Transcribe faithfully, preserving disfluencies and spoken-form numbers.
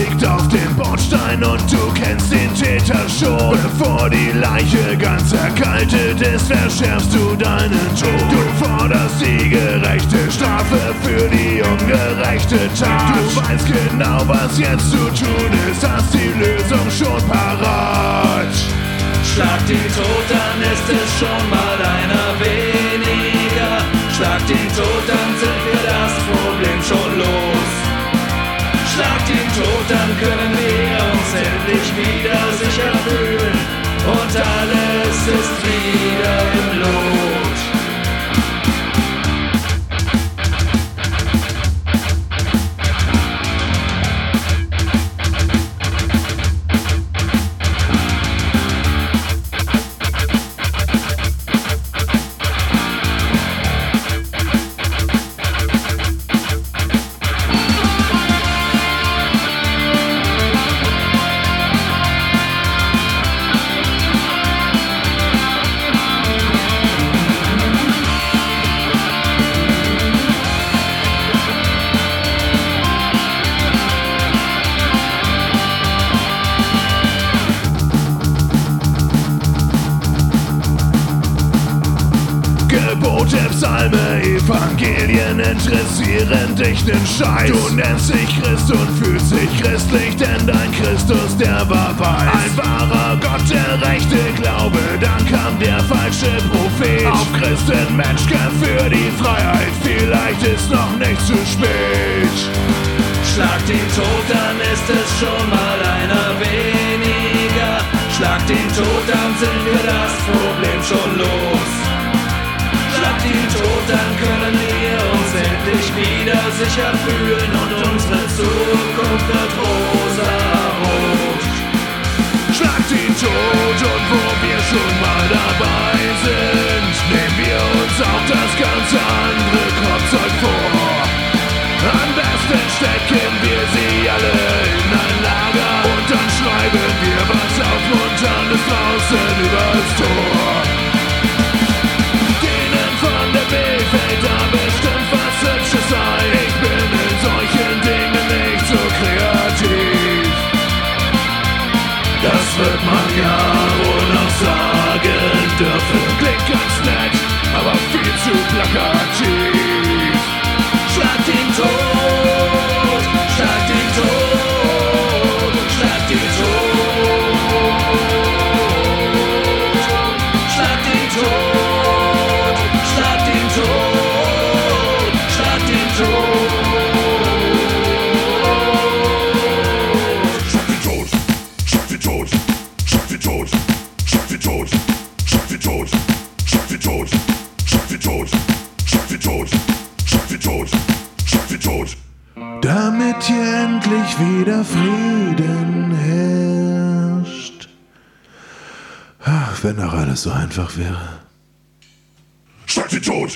liegt auf dem Bordstein und du kennst den Täter schon. Bevor die Leiche ganz erkaltet ist, verschärfst du deinen Tod. Du forderst die gerechte Strafe für die ungerechte Tat. Du weißt genau, was jetzt zu tun ist, hast die Lösung schon parat. Schlag den tot, dann ist es schon mal einer weniger. Schlag den tot, dann sind wir das Problem schon los. Schlag den tot, dann können wir uns endlich wieder sicher fühlen. Und alles ist wieder im Lot. Gebote, Psalme, Evangelien interessieren dich nen Scheiß. Du nennst dich Christ und fühlst dich christlich, denn dein Christus, der war weiß. Ein wahrer Gott, der rechte Glaube, dann kam der falsche Prophet. Auf Christen, Menschkampf für die Freiheit, vielleicht ist noch nicht zu spät. Schlag den tot, dann ist es schon mal einer weniger. Schlag den tot, dann sind wir das Problem schon los. Schlag den tot, dann können wir uns endlich wieder sicher fühlen und unsere Zukunft wird rosa-rot. Schlag den tot und wo wir schon mal dabei sind, nehmen wir uns auch das ganze andere Kopfzeug vor. Am besten stecken wir sie alle in ein Lager und dann schreiben wir was Aufmunterndes draußen übers Tor. Denen von der Bild fällt da bestimmt was Hübsches ein. Ich bin in solchen Dingen nicht so kreativ. Das wird man ja wohl noch sagen dürfen. Klingt ganz nett, aber viel zu plakativ. Schlag den tot, schlag den tot, schlag den tot, schlag den tot, schlag den tot, schlag den tot. Schlag den tot, schlag den tot, schlag den tot, schlag den tot, schlag den tot, schlag den tot, schlag den tot, schlag den tot, schlag den tot, schlag den tot. Damit hier endlich wieder Frieden herrscht. Ach, wenn doch alles so einfach wäre. Schlag den tot!